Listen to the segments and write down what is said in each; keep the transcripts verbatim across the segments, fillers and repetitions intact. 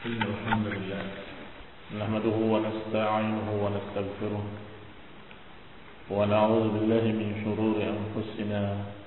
إن الحمد لله نحمده ونستعينه ونستغفره ونعوذ بالله من شرور أنفسنا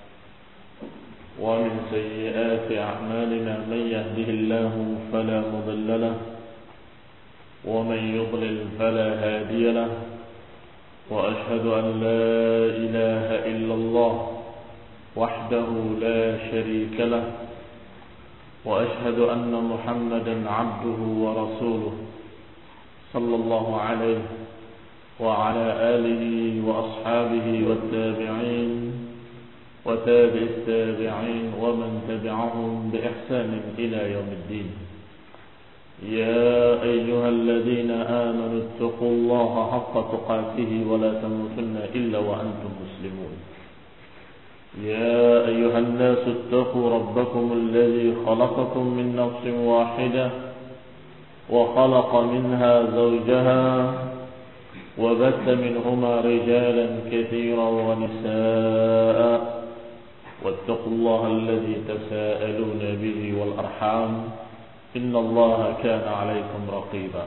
ومن سيئات أعمالنا. من يهده الله فلا مضل له ومن يضلل فلا هادي له، وأشهد أن لا إله إلا الله وحده لا شريك له، وأشهد أن محمدا عبده ورسوله صلى الله عليه وعلى آله وأصحابه والتابعين وتابع التابعين ومن تبعهم بإحسان إلى يوم الدين. يا أيها الذين آمنوا اتقوا الله حق تقاته ولا تموتن إلا وأنتم مسلمون. يا أيها الناس اتقوا ربكم الذي خلقكم من نفس واحدة وخلق منها زوجها وبث منهما رجالا كثيرا ونساء، واتقوا الله الذي تساءلون به والأرحام إن الله كان عليكم رقيبا.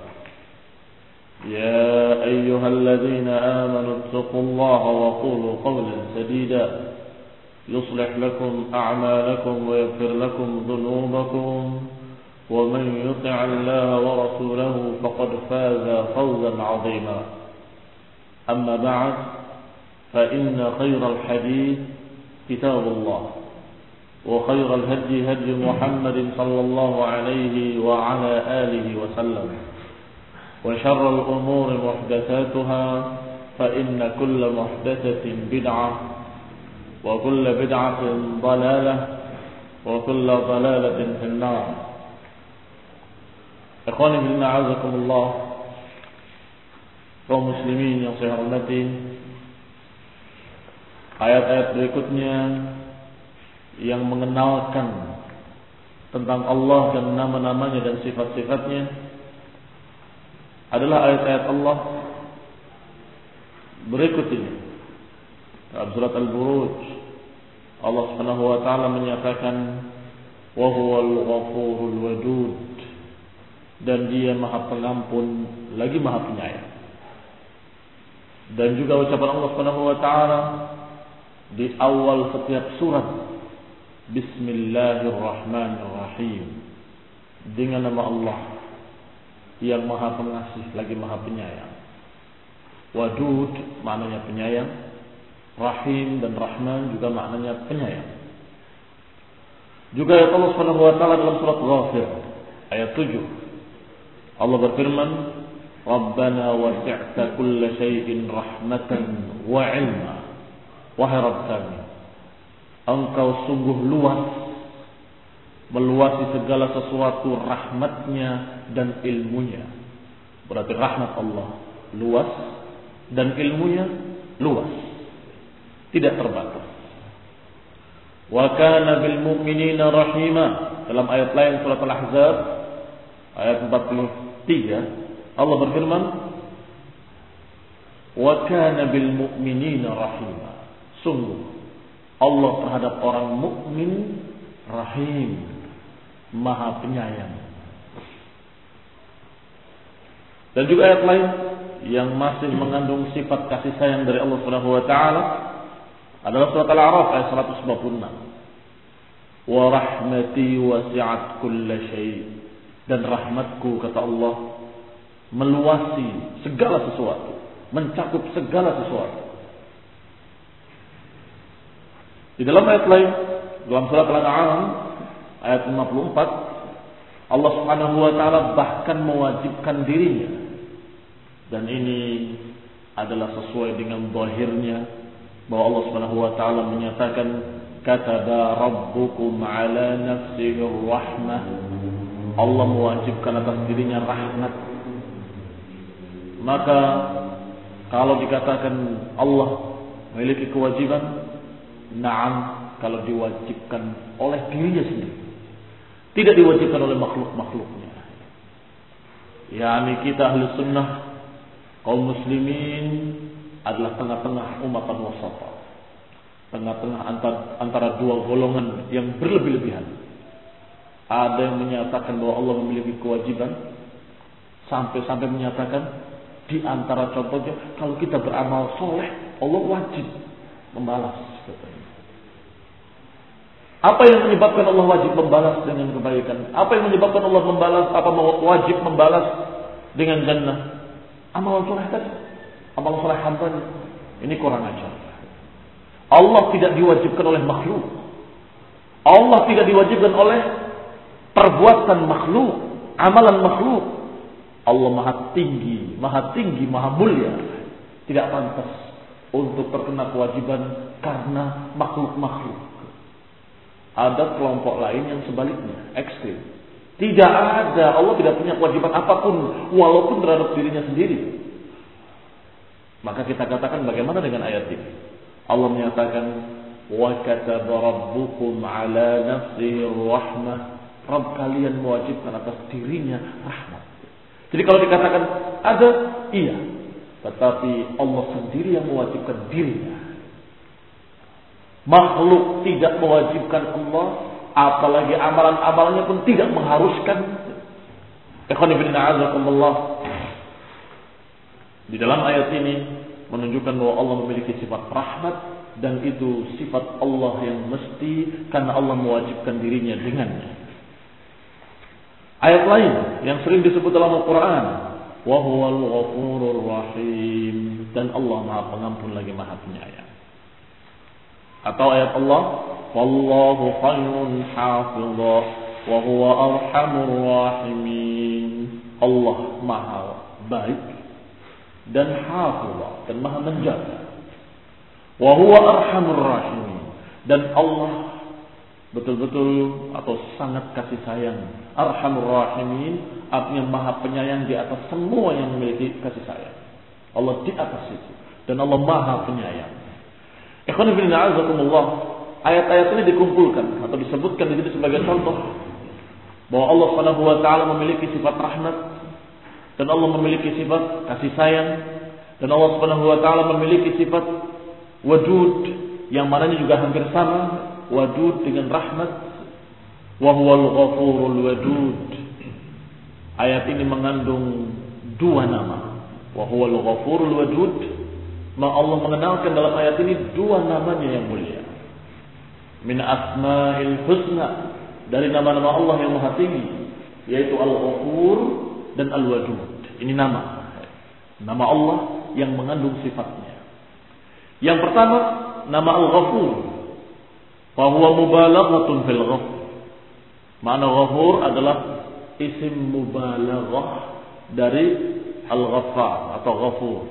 يا أيها الذين آمنوا اتقوا الله وقولوا قولا سديدا يصلح لكم أعمالكم ويغفر لكم ذنوبكم، ومن يطع الله ورسوله فقد فاز فوزا عظيما. أما بعد، فإن خير الحديث كتاب الله، وخير الهدي هدي محمد صلى الله عليه وعلى آله وسلم، وشر الأمور محدثاتها، فإن كل محدثة بدعة، وكل بدعة ضلالة، وكل ضلالة في النار. Ikhwani fillah, a'azakumullah, kaum muslimin yang saya hormati, ayat-ayat berikutnya yang mengenalkan tentang Allah dan nama-namanya dan sifat-sifatnya adalah ayat-ayat Allah berikut ini. Dalam surat Al-Buruj, Allah Subhanahu wa taala menyatakan wa huwal ghafurul wadud, dan Dia Maha Pengampun lagi Maha Penyayang. Dan juga ucapan Allah Subhanahu wa taala di awal setiap surat, Bismillahirrahmanirrahim, dengan nama Allah yang Maha Pengasih lagi Maha Penyayang. Wadud maknanya penyayang, Rahim dan Rahman juga maknanya penyayang. Juga ayat Allah Subhanahu wa taala dalam surat Ghafir ayat tujuh, Allah berfirman, Rabbana wasi'ta kulla syai'in rahmatan wa 'ilma. Wahai Rabb kami, Engkau sungguh luas, meluasi segala sesuatu rahmatnya dan ilmunya. Berarti rahmat Allah luas dan ilmunya luas, tidak terbatas. Wa kana bil mu'minina rahima. Dalam ayat lain surat Al-Ahzab ayat empat puluh tiga, Allah berfirman, wa kana bil mu'minina rahima. Sungguh Allah terhadap orang mukmin rahim, Maha Penyayang. Dan juga ayat lain yang masih mengandung sifat kasih sayang dari Allah Subhanahu wa taala adalah surat Al-A'raf ayat seratus dua puluh enam. Wa rahmati wasi'at kulla syai', dan rahmatku, kata Allah, meluasi segala sesuatu, mencakup segala sesuatu. Di dalam ayat lain, dalam surat Al-An'am ayat lima puluh empat, Allah Subhanahu wa taala bahkan mewajibkan dirinya, dan ini adalah sesuai dengan zahirnya, bahwa Allah Subhanahu wa taala menyatakan kataba rabbukum ala nafsihi rahmah. Allah mewajibkan atas dirinya rahmat. Maka kalau dikatakan Allah memiliki kewajiban, na'am, kalau diwajibkan oleh dirinya sendiri, tidak diwajibkan oleh makhluk-makhluknya. Yani kita ahli sunnah, kaum muslimin adalah tengah-tengah umatan wasata, tengah-tengah antara, antara dua golongan yang berlebih-lebihan. Ada yang menyatakan bahwa Allah memiliki kewajiban, sampai-sampai menyatakan di antara contohnya, kalau kita beramal soleh, Allah wajib membalas. Apa yang menyebabkan Allah wajib membalas dengan kebaikan? Apa yang menyebabkan Allah membalas? Apa wajib membalas dengan jannah? Amal soleh tadi, amal soleh hambanya. Ini kurang ajar. Allah tidak diwajibkan oleh makhluk. Allah tidak diwajibkan oleh perbuatan makhluk, amalan makhluk. Allah maha tinggi, maha tinggi, maha mulia. Tidak pantas untuk terkena kewajiban karena makhluk-makhluk. Ada kelompok lain yang sebaliknya, ekstrim. Tidak ada, Allah tidak punya kewajiban apapun, walaupun terhadap dirinya sendiri. Maka kita katakan bagaimana dengan ayat ini? Allah menyatakan, wa kataba rabbukum ala nafsihi rahmah. Rabb kalian mewajibkan atas dirinya rahmat. Jadi kalau dikatakan ada, iya. Tetapi Allah sendiri yang mewajibkan dirinya. Makhluk tidak mewajibkan Allah, apalagi amalan-amalannya pun tidak mengharuskan. Ikhwan fillah a'azakumullah. Di dalam ayat ini menunjukkan bahwa Allah memiliki sifat rahmat, dan itu sifat Allah yang mesti karena Allah mewajibkan dirinya dengannya. Ayat lain yang sering disebut dalam Al-Quran, wa huwal ghafurur rahim, dan Allah Maha Pengampun lagi Maha Penyayang. Atau ayat Allah, wallahu khairun hafidha wa huwa arhamur rahimin. Allah Maha baik dan hafidha, dan Maha menjaga. Wa huwa arhamur rahimin, dan Allah betul-betul atau sangat kasih sayang. Arhamur rahimin artinya Maha penyayang di atas semua yang memiliki kasih sayang. Allah di atas itu, dan Allah Maha penyayang. Ikhwan fillah a'azakumullah, ayat-ayat ini dikumpulkan atau disebutkan di sini sebagai contoh bahwa Allah Subhanahu wa taala memiliki sifat rahmat, dan Allah memiliki sifat kasih sayang, dan Allah Subhanahu wa taala memiliki sifat wadud yang mananya juga hampir sama, wadud dengan rahmat. Wa huwal ghafurul wadud. Ayat ini mengandung dua nama. Wa huwal ghafurul wadud. Maka Allah mengenalkan dalam ayat ini dua namanya yang mulia. Min asma'il husna, dari nama-nama Allah yang maha tinggi, yaitu Al-Ghafur dan Al-Wadud. Ini nama nama Allah yang mengandung sifatnya. Yang pertama, nama Al-Ghafur. Fa huwa mubalaghatun fil ghafur. Makna Ghafur adalah isim mubalaghah dari Al-Ghaffar atau Ghafur,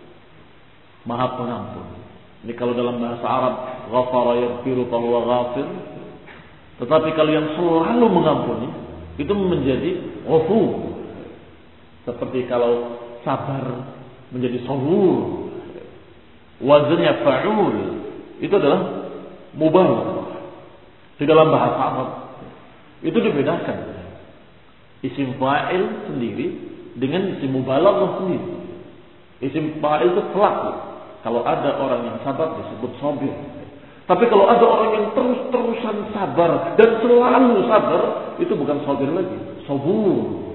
Maha Pengampun. Ini kalau dalam bahasa Arab, ghafara yaghfiru fa huwa ghafir. Tetapi kalau yang selalu mengampuni itu menjadi Ghafur. Seperti kalau sabar menjadi sabur. Wazannya fa'ul, itu adalah mubalaghah. Di dalam bahasa Arab itu dibedakan isim fa'il sendiri dengan isim mubalaghah sendiri. Isim fa'il itu pelaku. Kalau ada orang yang sabar disebut sabir. Tapi kalau ada orang yang terus-terusan sabar dan selalu sabar, itu bukan sabir lagi, sabur.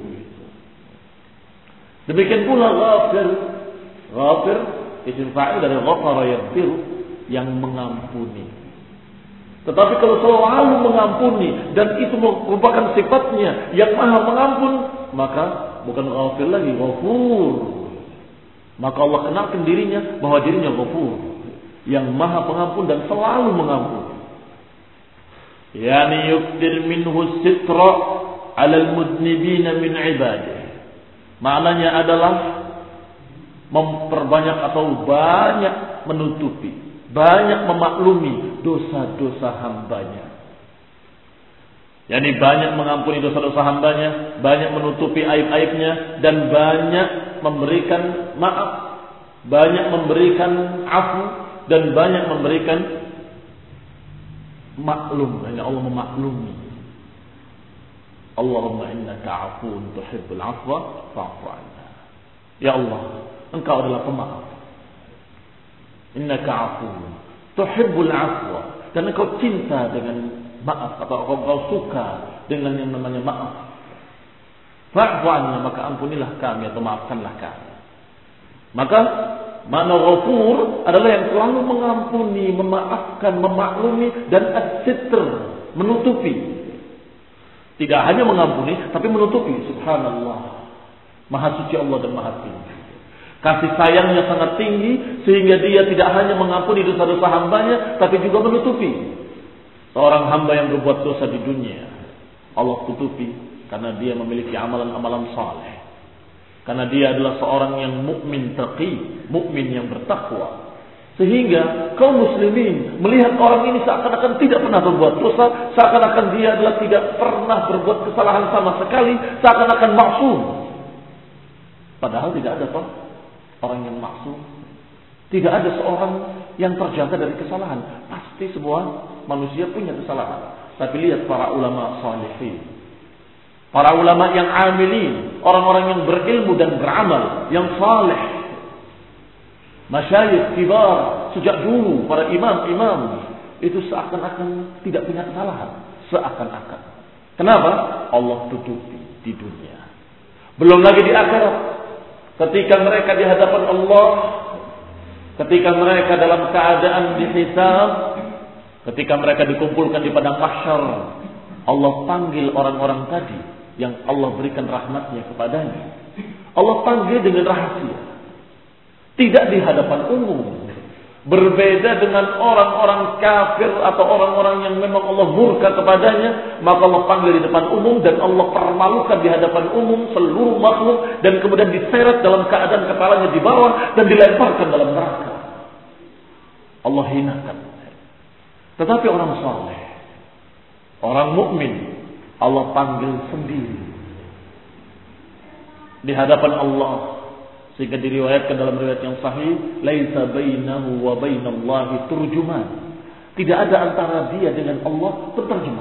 Demikian pula ghafir. Ghafir isim fa'il dari ghafara yaghfir, yang mengampuni. Tetapi kalau selalu mengampuni dan itu merupakan sifatnya yang maha mengampun, maka bukan ghafir lagi, ghafur. Maka Allah kenalkan dirinya bahwa dirinya Ghafur, yang maha pengampun dan selalu mengampuni. Yani yukdir minhu sitra alal mudnibina min ibadih. Maknanya adalah memperbanyak atau banyak menutupi, banyak memaklumi dosa-dosa hambanya. Yani banyak mengampuni dosa-dosa hambanya, banyak menutupi aib-aibnya, dan banyak memberikan maaf, banyak memberikan afu, dan banyak memberikan maklum. Yani Allah memaklumi. Allahumma innaka afuun tuhibbul afwa fa'fu 'anna. Ya Allah, Engkau adalah pemaaf. Innaka afuun tuhibbul afwa, dan Engkau cinta dengan maaf, atau engkau suka dengan yang namanya maaf, fa'fu anna, maka ampunilah kami atau maafkanlah kami. Maka makna ghafur adalah yang selalu mengampuni, memaafkan, memaklumi, dan as-sitr, menutupi. Tidak hanya mengampuni, tapi menutupi. Subhanallah, Maha suci Allah dan Maha tinggi. Kasih sayangnya sangat tinggi sehingga dia tidak hanya mengampuni dosa-dosa hambanya, tapi juga menutupi. Seorang hamba yang berbuat dosa di dunia, Allah tutupi karena dia memiliki amalan-amalan saleh. Karena dia adalah seorang yang mukmin taqi, mukmin yang bertakwa. Sehingga kaum muslimin melihat orang ini seakan-akan tidak pernah berbuat dosa, seakan-akan dia adalah tidak pernah berbuat kesalahan sama sekali, seakan-akan maksum. Padahal tidak ada toh orang yang maksum. Tidak ada seorang yang terjaga dari kesalahan. Pasti semua manusia punya kesalahan. Tapi lihat para ulama salihin, para ulama yang amilin, orang-orang yang berilmu dan beramal, yang saleh, masyayikh kibar sejak dulu, para imam-imam itu seakan-akan tidak punya kesalahan, seakan-akan. Kenapa? Allah tutupi di dunia. Belum lagi di akhirat, ketika mereka di hadapan Allah, ketika mereka dalam keadaan dihisab, ketika mereka dikumpulkan di padang mahsyar, Allah panggil orang-orang tadi yang Allah berikan rahmatnya kepadanya. Allah panggil dengan rahasia, tidak di hadapan umum. Berbeda dengan orang-orang kafir atau orang-orang yang memang Allah murka kepadanya, maka Allah panggil di depan umum dan Allah permalukan di hadapan umum seluruh makhluk, dan kemudian diseret dalam keadaan kepalanya di bawah dan dilemparkan dalam neraka. Allah hinakan. Tetapi orang saleh, orang mukmin, Allah panggil sendiri di hadapan Allah. Sehingga diriwayatkan dalam riwayat yang sahih, laisa bainahu wa bainallahi turjuman. Tidak ada antara dia dengan Allah penterjemah.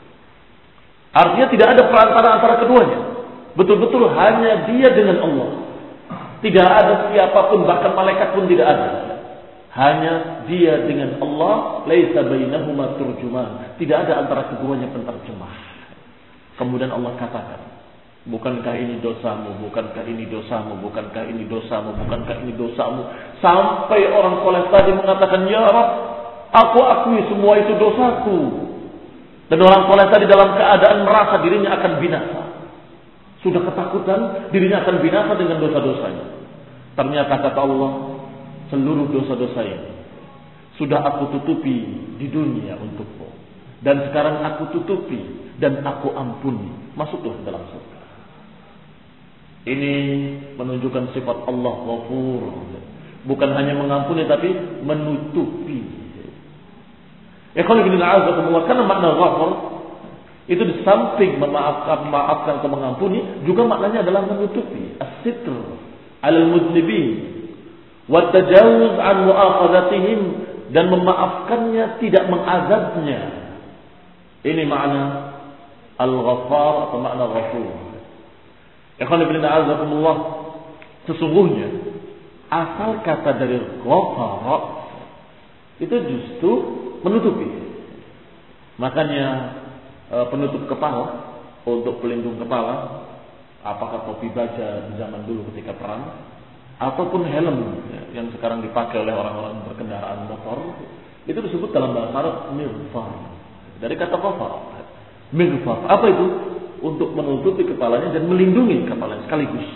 Artinya tidak ada perantara antara keduanya. Betul-betul hanya dia dengan Allah. Tidak ada siapapun, bahkan malaikat pun tidak ada. Hanya dia dengan Allah, laisa bainahuma turjuman. Tidak ada antara keduanya penterjemah. Kemudian Allah katakan, bukankah ini dosamu, bukankah ini dosamu, bukankah ini dosamu, bukankah ini dosamu. Sampai orang soleh tadi mengatakan, ya Rabb, aku akui semua itu dosaku. Dan orang soleh tadi dalam keadaan merasa dirinya akan binasa. Sudah ketakutan dirinya akan binasa dengan dosa-dosanya. Ternyata kata Allah, seluruh dosa-dosa ini sudah aku tutupi di dunia untukmu. Dan sekarang aku tutupi dan aku ampuni. Masuklah dalam surga. Ini menunjukkan sifat Allah Ghafur. Bukan hanya mengampuni tapi menutupi. Ikhwan fillah a'azakumullah, karena makna ghafur itu di samping memaafkan, memaafkan atau mengampuni, juga maknanya adalah menutupi. As-sitr 'alal mudnibin wa tajawuz 'an mu'akhadhatihim, dan memaafkannya, tidak mengazabnya. Ini makna al-Ghaffar atau makna Ghafur. Ikhwan fillah a'azakumullah, sesungguhnya asal kata dari ghafara itu justru menutupi. Makanya penutup kepala, untuk pelindung kepala, apakah topi baja di zaman dulu ketika perang, ataupun helm yang sekarang dipakai oleh orang-orang berkendaraan motor, itu disebut dalam bahasa Arab mirfar, dari kata ghafara. Mirfar apa itu? Untuk menutupi kepalanya dan melindungi kepalanya sekaligus.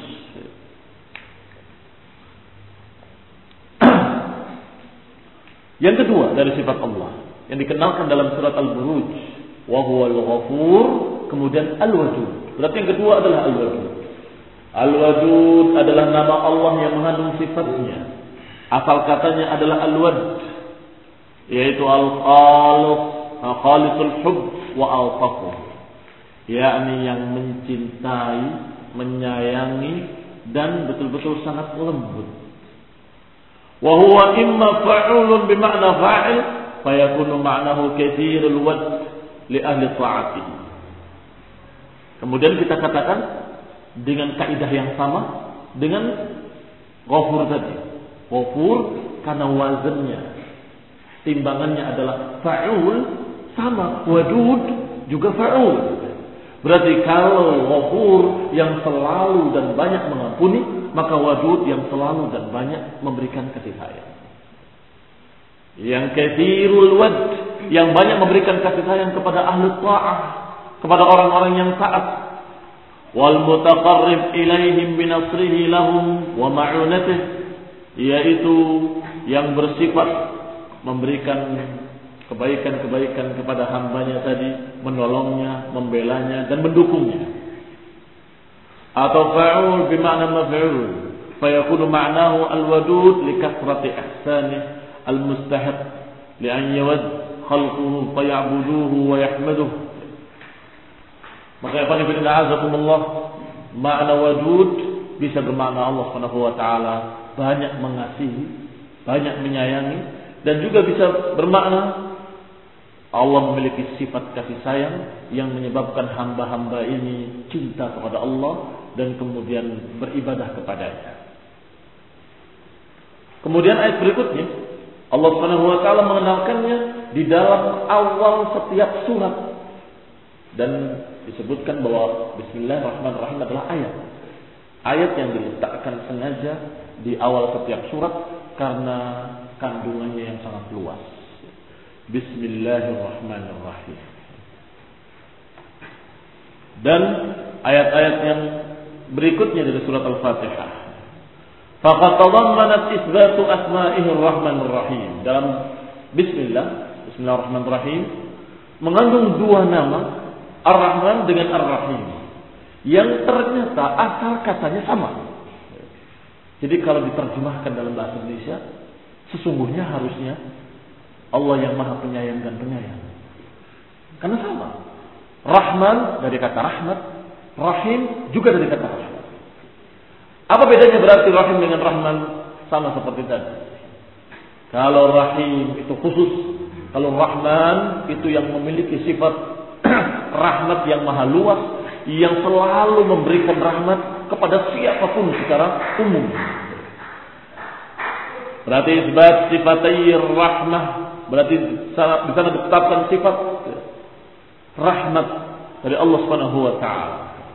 Yang kedua dari sifat Allah yang dikenalkan dalam surat Al-Buruj, wa huwal ghafur, kemudian Al-Wadud. Berarti yang kedua adalah Al-Wadud. Al-Wadud adalah nama Allah yang mengandung sifatnya. Asal katanya adalah Al-Wad, yaitu Al-Khalif, Khalisul Hubb wa Al-Taqwa, yakni yang mencintai, menyayangi, dan betul-betul sangat lembut. Wa huwa imma fa'ulun bimakna fa'il, fayakunu ma'nahu katsirul wad li ahli ta'ati. Kemudian kita katakan dengan kaidah yang sama dengan ghafur tadi. Ghafur karena wazannya, timbangannya adalah fa'ul, sama, wadud juga fa'ul. Berarti kalau ghafur yang selalu dan banyak mengampuni, maka wadud yang selalu dan banyak memberikan kasih sayang. Yang katsirul wad, yang banyak memberikan kasih sayang kepada ahli ta'ah, kepada orang-orang yang taat. Wal mutaqarrib ilaihim binasrihi lahum wa ma'unatihi, yaitu yang bersifat memberikan kebaikan-kebaikan kepada hambanya tadi, menolongnya, membelanya dan mendukungnya. Atau fa'ul bima'na maf'ul, fayakunu ma'nahu al-wadud li kathrati ihsanih al-mustahiq li an yawad khalquhu faya'buduhu wa yahmaduhu. Maka ikhwan fillah azakumullah, makna wadud bisa bermakna Allah Subhanahu wa taala banyak mengasihi, banyak menyayangi, dan juga bisa bermakna Allah memiliki sifat kasih sayang yang menyebabkan hamba-hamba ini cinta kepada Allah dan kemudian beribadah kepadanya. Kemudian ayat berikutnya Allah Subhanahu wa taala mengenalkannya di dalam awal setiap surat, dan disebutkan bahwa Bismillahirrahmanirrahim adalah ayat. Ayat yang diletakkan sengaja di awal setiap surat karena kandungannya yang sangat luas. Bismillahirrahmanirrahim. Dan ayat-ayat yang berikutnya dari surat Al-Fatihah. Faqad tadammanat isbatu asma'ihir rahmanir rahim. Dalam Bismillah, Bismillahirrahmanirrahim mengandung dua nama, Ar-Rahman dengan Ar-Rahim, yang ternyata asal katanya sama. Jadi kalau diterjemahkan dalam bahasa Indonesia, sesungguhnya harusnya Allah yang Maha Penyayang dan Penyayang. Karena sama. Rahman dari kata rahmat, Rahim juga dari kata rahmat. Apa bedanya berarti Rahim dengan Rahman? Sama seperti tadi. Kalau Rahim itu khusus, kalau Rahman itu yang memiliki sifat rahmat yang maha luas, yang selalu memberikan rahmat kepada siapapun secara umum. Berarti isbat sifatai rahmah, berarti di sana ditetapkan sifat rahmat dari Allah Subhanahu wa taala.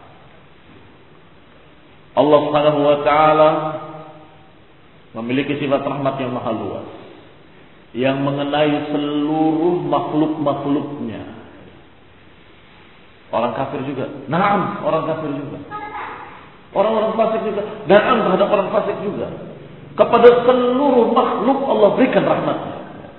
Allah Subhanahu wa taala memiliki sifat rahmat yang maha luas, yang mengenai seluruh makhluk-makhluknya. Orang kafir juga, naam, orang kafir juga. Orang-orang fasik juga, naam, terhadap orang fasik juga. Kepada seluruh makhluk Allah berikan rahmatnya.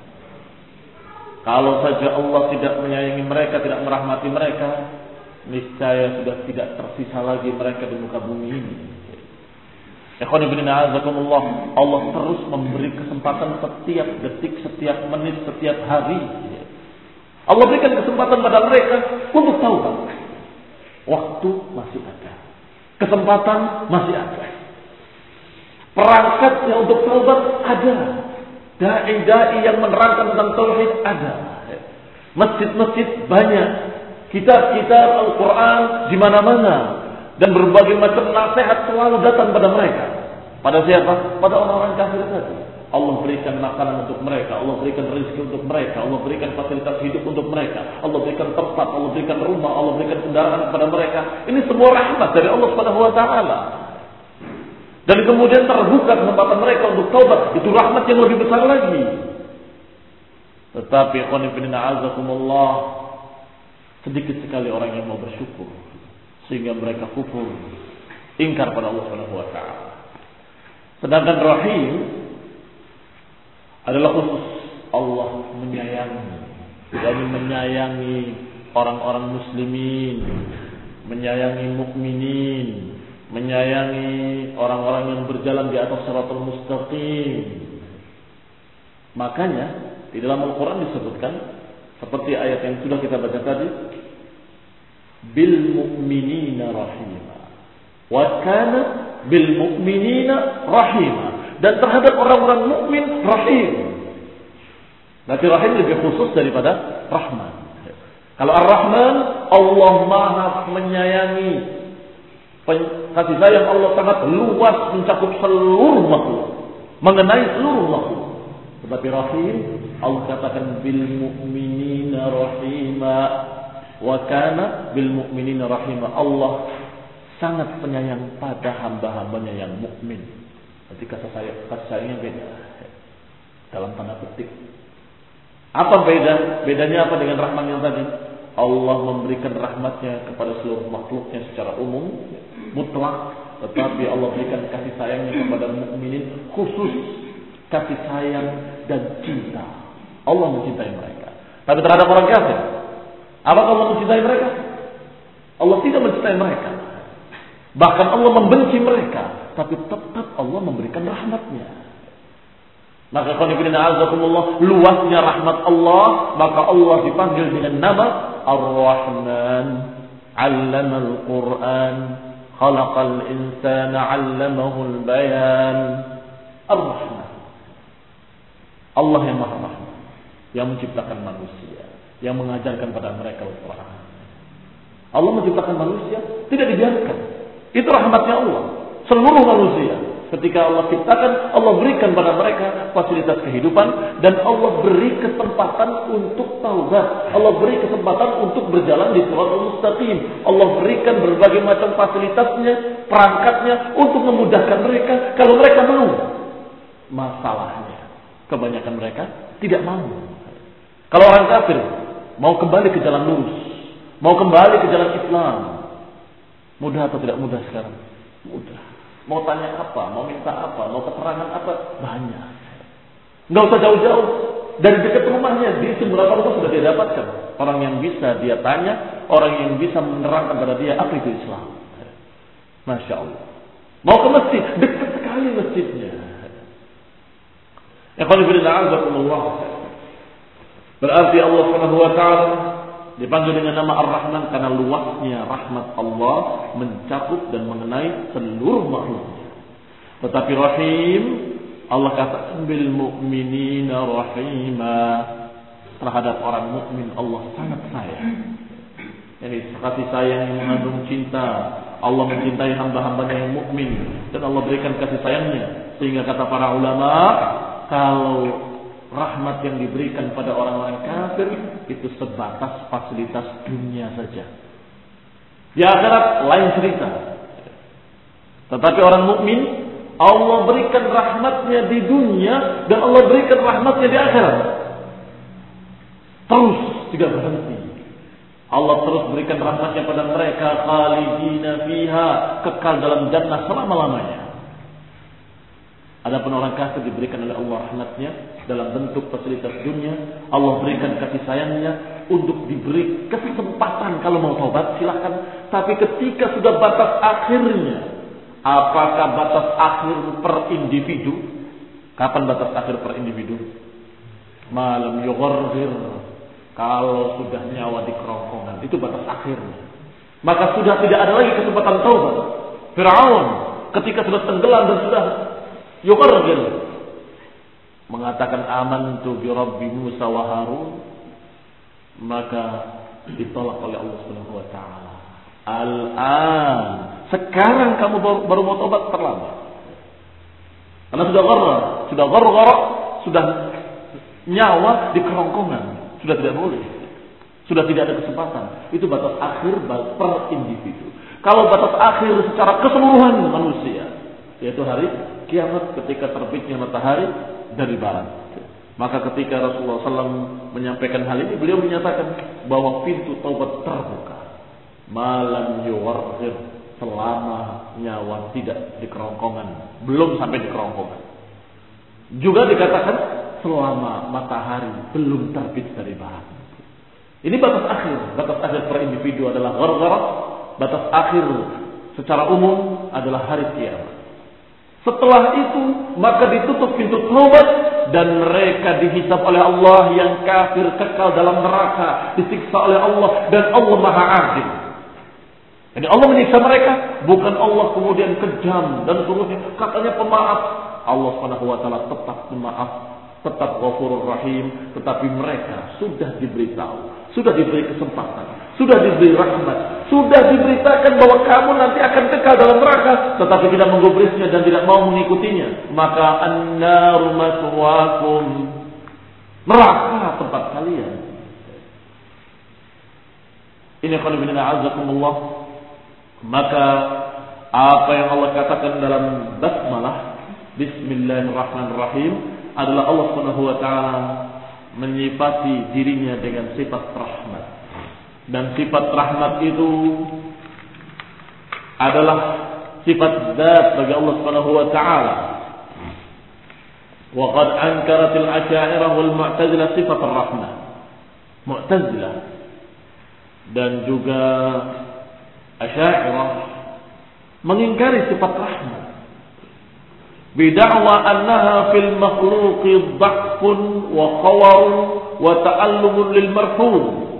Kalau saja Allah tidak menyayangi mereka, tidak merahmati mereka, niscaya sudah tidak tersisa lagi mereka di muka bumi ini. Ikhwan fillah azakumullah, Allah terus memberi kesempatan setiap detik, setiap menit, setiap hari. Allah berikan kesempatan pada mereka untuk taubat. Waktu masih ada, kesempatan masih ada, perangkatnya untuk taubat ada, dai-dai yang menerangkan tentang tauhid ada, masjid-masjid banyak, kitab-kitab Al-Quran di mana-mana, dan berbagai macam nasihat selalu datang pada mereka. Pada siapa? Pada orang-orang kafir tadi. Allah berikan makanan untuk mereka, Allah berikan rezeki untuk mereka, Allah berikan fasilitas hidup untuk mereka, Allah berikan tempat, Allah berikan rumah, Allah berikan kendaraan kepada mereka. Ini semua rahmat dari Allah Subhanahu wa taala. Dan kemudian terbuka kesempatan mereka untuk taubat, itu rahmat yang lebih besar lagi. Tetapi ikhwan fillah azakumullah, sedikit sekali orang yang mau bersyukur sehingga mereka kufur, ingkar pada Allah Subhanahu wa taala. Sedangkan Rahim adalah khusus Allah menyayangi, dan menyayangi orang-orang muslimin, menyayangi mukminin, menyayangi orang-orang yang berjalan di atas shiratal mustaqim. Makanya di dalam Al-Quran disebutkan seperti ayat yang sudah kita baca tadi, bil mu'minina rahima, wa kana bil mu'minina rahima. Dan terhadap orang-orang mukmin rahim. Berarti rahim lebih khusus daripada rahman. Kalau ar-Rahman, Allah Maha menyayangi. Kasih sayang Allah sangat luas, mencakup seluruh makhluk, mengenai seluruh makhluk. Tetapi rahim, Allah katakan bil mu'minina rahima, wa kana bil mu'minina rahima. Allah sangat penyayang pada hamba-hambanya yang mukmin. Berarti kasih sayang, kasih sayangnya beda. Dalam tanda petik. Apa beda? Bedanya apa dengan rahmat yang tadi? Allah memberikan rahmatnya kepada seluruh makhluknya secara umum, mutlak. Tetapi Allah berikan kasih sayangnya kepada mukminin khusus, kasih sayang dan cinta. Allah mencintai mereka. Tapi terhadap orang kafir, apakah Allah mencintai mereka? Allah tidak mencintai mereka. Bahkan Allah membenci mereka. Tapi tetap Allah memberikan rahmatnya. Maka qanifidina azakumullah, luasnya rahmat Allah, maka Allah dipanggil dengan nama Ar-Rahman, 'Allamal Qur'an, Khalaqal insana 'allamahul bayan. Ar-Rahman. Allah yang Maha Rahman, yang menciptakan manusia, yang mengajarkan pada mereka Al-Qur'an. Allah menciptakan manusia tidak dibiarkan. Itu rahmatnya Allah. Seluruh manusia ketika Allah ciptakan, Allah berikan pada mereka fasilitas kehidupan dan Allah beri kesempatan untuk taubat. Allah beri kesempatan untuk berjalan di shiratal mustaqim. Allah berikan berbagai macam fasilitasnya, perangkatnya untuk memudahkan mereka kalau mereka mau. Masalahnya, kebanyakan mereka tidak mau. Kalau orang kafir mau kembali ke jalan lurus, mau kembali ke jalan Islam, mudah atau tidak mudah sekarang? Mudah. Mau tanya apa, mau minta apa, mau keterangan apa, banyak. Nggak usah jauh-jauh. Dari dekat rumahnya, di beberapa rumah sudah dia dapatkan. Orang yang bisa dia tanya, orang yang bisa menerangkan pada dia apa itu Islam. Masya Allah. Mau ke masjid, dekat sekali masjidnya. Berarti Allah Subhanahu wa taala dipanggil dengan nama Ar-Rahman karena luasnya rahmat Allah mencakup dan mengenai seluruh makhluknya. Tetapi Rahim, Allah katakan bil mu'minina rahima, terhadap orang mukmin Allah sangat sayang. Jadi kasih sayang yang mengandung cinta. Allah mencintai hamba-hambanya yang mukmin dan Allah berikan kasih sayangnya, sehingga kata para ulama, kalau rahmat yang diberikan pada orang-orang kafir itu sebatas fasilitas dunia saja. Di akhirat lain cerita. Tetapi orang mukmin Allah berikan rahmatnya di dunia dan Allah berikan rahmatnya di akhirat. Terus tidak berhenti. Allah terus berikan rahmatnya pada mereka, khalidina fiha, kekal dalam jannah selama-lamanya. Adapun orang kafir diberikan oleh Allah rahmatnya dalam bentuk fasilitas dunia. Allah berikan kasih sayangnya untuk diberi kesempatan kalau mau taubat silahkan. Tapi ketika sudah batas akhirnya, apakah batas akhir per individu? Kapan batas akhir per individu? Malam yugharghir, kalau sudah nyawa di kerongkongan, itu batas akhirnya. Maka sudah tidak ada lagi kesempatan taubat. Fir'aun ketika sudah tenggelam dan sudah yugharghir mengatakan amantu bi rabbi Musa wa Harun, maka ditolak oleh Allah Subhanahu wa taala. Al-an, sekarang kamu baru, baru mau tobat, terlambat. Karena sudah gharra, sudah gharra, sudah nyawa di kerongkongan, sudah tidak boleh. Sudah tidak ada kesempatan. Itu batas akhir per individu. Kalau batas akhir secara keseluruhan manusia, yaitu hari kiamat ketika terbitnya matahari dari barat. Maka ketika Rasulullah shallallahu alaihi wasallam menyampaikan hal ini, beliau menyatakan bahwa pintu taubat terbuka. Malam yuwarghir, selama nyawa tidak di kerongkongan, belum sampai di kerongkongan. Juga dikatakan selama matahari belum terbit dari barat. Ini batas akhir. Batas akhir per individu adalah gharghara. Batas akhir secara umum adalah hari kiamat. Setelah itu maka ditutup pintu taubat dan mereka dihisab oleh Allah, yang kafir kekal dalam neraka, disiksa oleh Allah, dan Allah Maha Adil. Jadi Allah menyiksa mereka, bukan Allah kemudian kejam dan seterusnya. Katanya pemaaf. Allah Subhanahu wa taala tetap pemaaf tetap Ghafurur Rahim, tetapi mereka sudah diberitahu, sudah diberi kesempatan, sudah diberi rahmat, sudah diberitakan bahwa kamu nanti akan kekal dalam neraka, tetapi tidak menggubrisnya dan tidak mau mengikutinya. Maka an-naru maswaakum, neraka tempat kalian. Ini qul inna a'udzukumullah. Maka apa yang Allah katakan dalam basmalah Bismillahirrahmanirrahim adalah Allah Subhanahu wa taala menyifati dirinya dengan sifat rahmat. Dan sifat rahmat itu adalah sifat zat bagi Allah Subhanahu wa taala. Wa qad ankarat al-asy'ariyah wal mu'tazilah sifat ar-rahmah. Mu'tazilah dan juga asy'ariyah mengingkari sifat rahmat. Bid'awa annaha fil makhluqi dha'fun wa khawar wa ta'allumun lil marfud.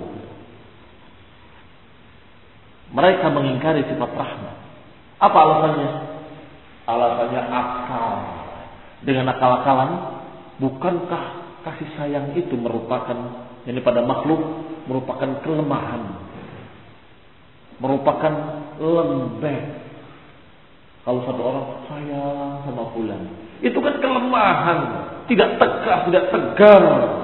Mereka mengingkari sifat rahmat. Apa alasannya? Alasannya akal. Dengan akal-akalan, bukankah kasih sayang itu merupakan, ini pada makhluk, merupakan kelemahan, merupakan lembek. Kalau satu orang sayang sama fulan, itu kan kelemahan, tidak tegas, tidak tegar.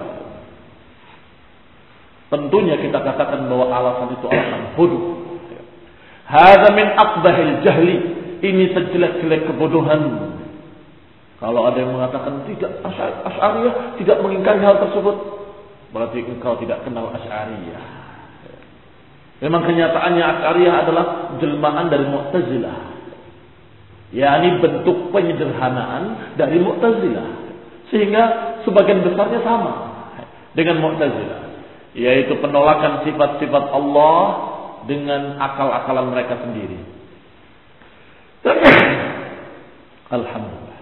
Tentunya kita katakan bahwa alasan itu alasan bodoh. Hadza min aqbahil jahli, ini sejelek-jelek kebodohan. Kalau ada yang mengatakan tidak, Asy'ariyah tidak mengingkari hal tersebut, berarti engkau tidak kenal Asy'ariyah. Memang kenyataannya Asy'ariyah adalah jelmaan dari Mu'tazilah. yakni bentuk penyederhanaan dari Mu'tazilah, sehingga sebagian besarnya sama dengan Mu'tazilah, yaitu penolakan sifat-sifat Allah dengan akal-akalan mereka sendiri. Alhamdulillah.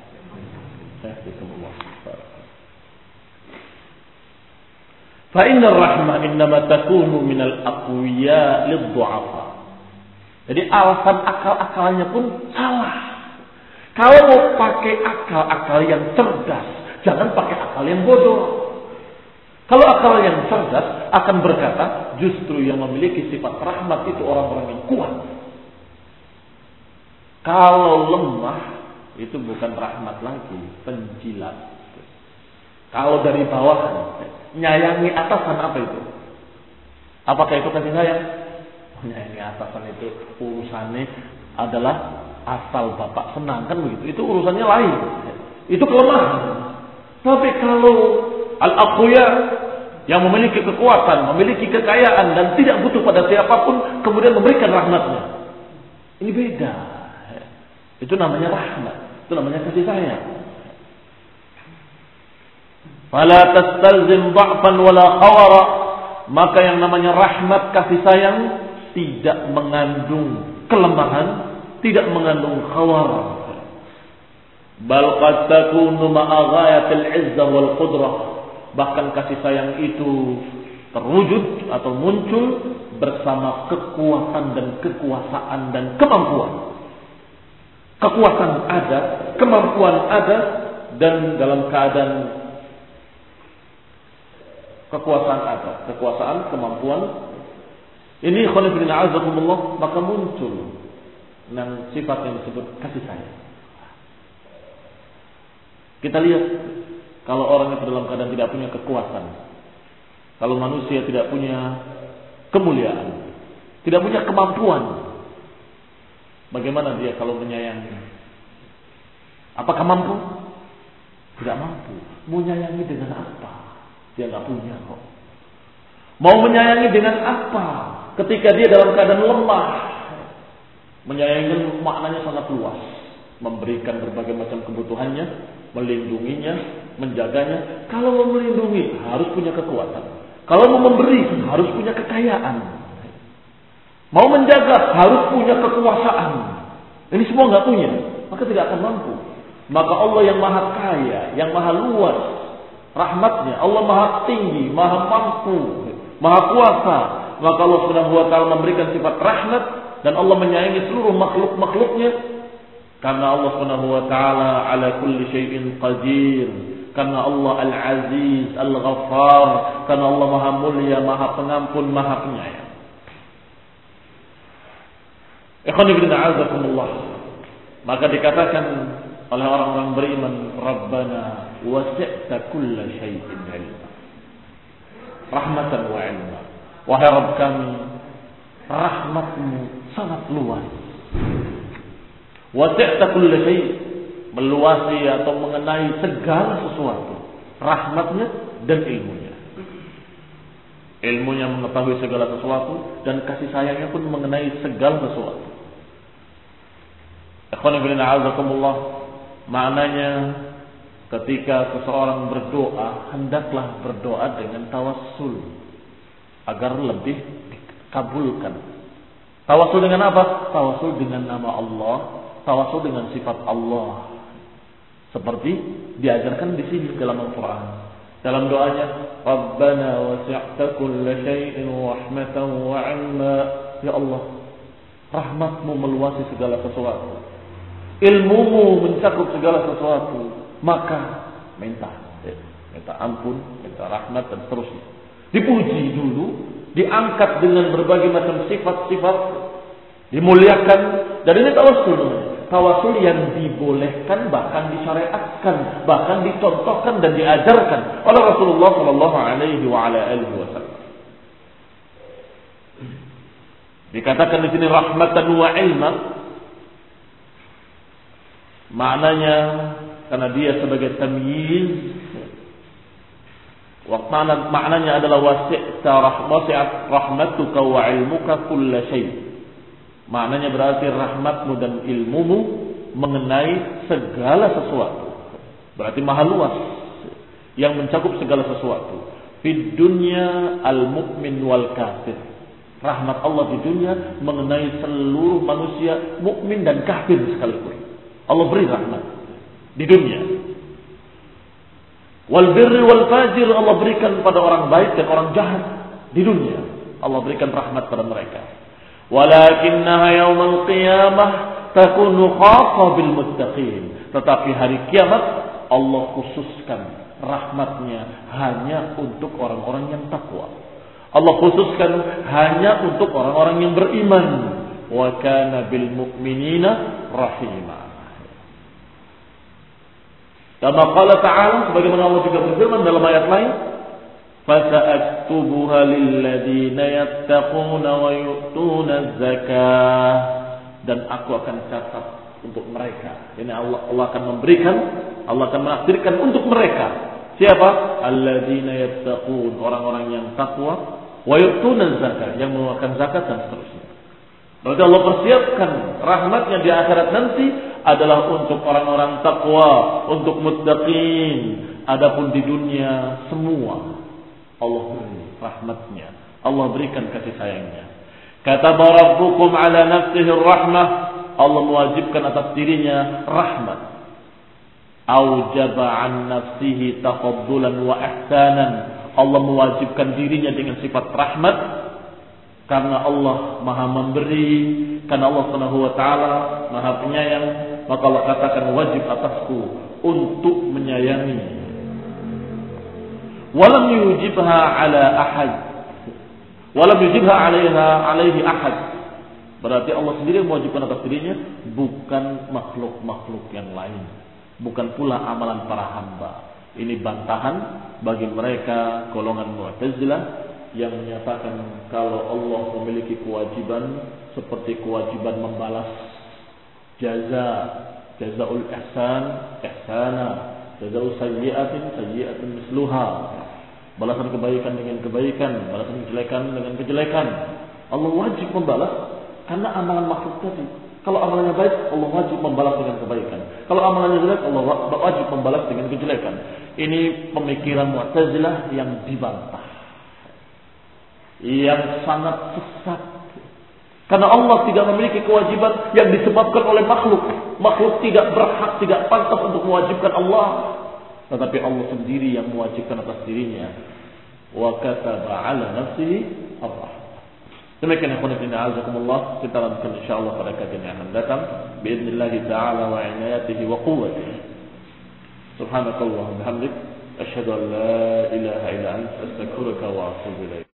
Fa inna rahmah innama takunu minal aqwiya liddu'afa. Jadi alasan akal-akalannya pun salah. Kalau mau pakai akal-akal yang cerdas, jangan pakai akal yang bodoh. Kalau akal yang cerdas akan berkata, justru yang memiliki sifat rahmat itu orang-orang yang kuat. Kalau lemah, itu bukan rahmat lagi, penjilat. Kalau dari bawah, nyayangi atasan, apa itu? Apakah itu kasih sayang? Nyayangi atasan itu urusannya adalah asal bapak senang, kan begitu. Itu urusannya lain. Itu kelemahan. Tapi kalau al-aqwiya yang memiliki kekuatan, memiliki kekayaan dan tidak butuh pada siapapun, kemudian memberikan rahmatnya, ini beda. Itu namanya rahmat. Itu namanya kasih sayang. Fala tastalzim dha'fan wala khawara. Maka yang namanya rahmat, kasih sayang, tidak mengandung kelemahan, tidak mengandung khawar. Bal qad takunu ma'a ghayatil 'izzah wal qudrah. Bahkan kasih sayang itu terwujud atau muncul bersama kekuatan dan kekuasaan dan kemampuan. Kekuatan ada, kemampuan ada, dan dalam keadaan kekuasaan ada, kekuasaan, kemampuan ini khonifidina azakumullah, maka muncul yang sifat yang disebut kasih sayang. Kita lihat kalau orang itu dalam keadaan tidak punya kekuasaan, kalau manusia tidak punya kemuliaan, tidak punya kemampuan, bagaimana dia kalau menyayangi? Apakah mampu? Tidak mampu. Mau menyayangi dengan apa? Dia nggak punya kok. Mau menyayangi dengan apa? Ketika dia dalam keadaan lemah. Menyayangi maknanya sangat luas. Memberikan berbagai macam kebutuhannya, melindunginya, menjaganya. Kalau mau melindungi harus punya kekuatan. Kalau mau memberi harus punya kekayaan. Mau menjaga harus punya kekuasaan. Ini semua nggak punya, maka tidak akan mampu. Maka Allah yang maha kaya, yang maha luas rahmatnya, Allah maha tinggi, maha mampu, maha kuasa. Maka Allah Subhanahu wa taala memberikan sifat rahmat dan Allah menyayangi seluruh makhluk-makhluknya karena Allah Subhanahu wa taala ala kulli syai'in qadir. karena Allah Al-Aziz, Al-Ghaffar, karena Allah Maha Mulia, Maha Pengampun, Maha Penyayang. Ikhwan fillah a'azakumullah. Maka dikatakan oleh orang-orang beriman, Rabbana wasi'ta kulla syai'in ilma. Rahmatan wa ilma. Wahai Rabb kami, rahmatmu sangat luas. Wasi'ta kulla syai', meluasi atau mengenai segala sesuatu. Rahmatnya dan ilmunya. Ilmunya mengetahui segala sesuatu dan kasih sayangnya pun mengenai segala sesuatu. Ikhwan fillah a'azakumullah, maknanya ketika seseorang berdoa, hendaklah berdoa dengan tawassul agar lebih dikabulkan. Tawassul dengan apa? Tawassul dengan nama Allah, tawassul dengan sifat Allah. Seperti diajarkan di sini dalam Al-Qur'an. Dalam doanya, Rabbana wasi'ta kulla syai'in rahmatan wa 'ilma. Ya Allah, rahmatmu meluasi segala sesuatu. Ilmumu mencakup segala sesuatu, maka minta, ya, minta ampun, minta rahmat dan seterusnya. Dipuji dulu, diangkat dengan berbagai macam sifat-sifat, dimuliakan, dan ini tawassul. Tawassul yang dibolehkan, bahkan disyariatkan, bahkan dicontohkan dan diajarkan oleh Rasulullah Shallallahu Alaihi Wasallam. Dikatakan di sini rahmatan wa ilma. Maknanya karena dia sebagai tamyiz, makna maknanya adalah wasi'ta rahmatuka rahmatuka wa ilmuka kulla syai'. Maknanya berarti rahmatmu dan ilmumu mengenai segala sesuatu. Berarti maha luas yang mencakup segala sesuatu. Fid dunya al-mu'min wal kafir. Rahmat Allah di dunia mengenai seluruh manusia, mukmin dan kafir sekalipun. Allah beri rahmat di dunia. Wal birri wal fajir, Allah berikan pada orang baik dan orang jahat di dunia. Allah berikan rahmat pada mereka. Walakinnaha yaumal qiyamah takunu khassa bil muttaqin. Tetapi hari kiamat Allah khususkan rahmatnya hanya untuk orang-orang yang takwa. Allah khususkan hanya untuk orang-orang yang beriman. Wa kana bil mu'minina rahima. Kama qala ta'ala, sebagaimana Allah juga berfirman dalam ayat lain, fasa'aktubuha lilladzina yattaquna wa yu'tuna az-zakah, dan aku akan catat untuk mereka. Ini Allah Allah akan memberikan, Allah akan menakdirkan untuk mereka. Siapa? Alladzina yattaqun, orang-orang yang takwa, wa yu'tuna az-zakah, yang mengeluarkan zakat dan seterusnya. Berarti Allah persiapkan rahmatnya di akhirat nanti adalah untuk orang-orang takwa, untuk muttaqin. Adapun di dunia semua Allah beri rahmatnya, Allah berikan kasih sayangnya. Kataba rabbukum ala nafsihi rahmah, Allah mewajibkan atas dirinya rahmat. Aujaba an nafsihi tafaddulan wa ihsanan, Allah mewajibkan dirinya dengan sifat rahmat karena Allah Maha memberi, karena Allah Subhanahu wa taala Maha penyayang, maka Allah katakan wajib atasku untuk menyayangi. Walam yujibha ala ahad. Walam yujibha alaiha alaihi ahad. Berarti Allah sendiri mewajibkan atas dirinya, bukan makhluk-makhluk yang lain, bukan pula amalan para hamba. Ini bantahan bagi mereka golongan Mu'tazilah yang menyatakan kalau Allah memiliki kewajiban seperti kewajiban membalas jaza, jazaul ihsan ihsana, jazaul sayyi'atin sayyi'atun misluha, balasan kebaikan dengan kebaikan, balasan kejelekan dengan kejelekan. Allah wajib membalas karena amalan makhluk tadi. Kalau amalannya baik, Allah wajib membalas dengan kebaikan. Kalau amalannya jelek, Allah wajib membalas dengan kejelekan. Ini pemikiran Mu'tazilah yang dibantah, yang sangat sesat. Karena Allah tidak memiliki kewajiban yang disebabkan oleh makhluk. Makhluk tidak berhak, tidak pantas untuk mewajibkan Allah. Tetapi Allah sendiri yang mewajibkan atas dirinya. Wa kataba ala nafsihi ar-rahmah. Demikian ikhwan fillah azakumullah, kita lanjutkan insyaallah pada kajian yang akan datang باذن الله تعالى وعنايته وقوته. Subhanakallahumma wa bihamdik Asyhadu an la ilaha illa anta astaghfiruka wa atubu ilaik.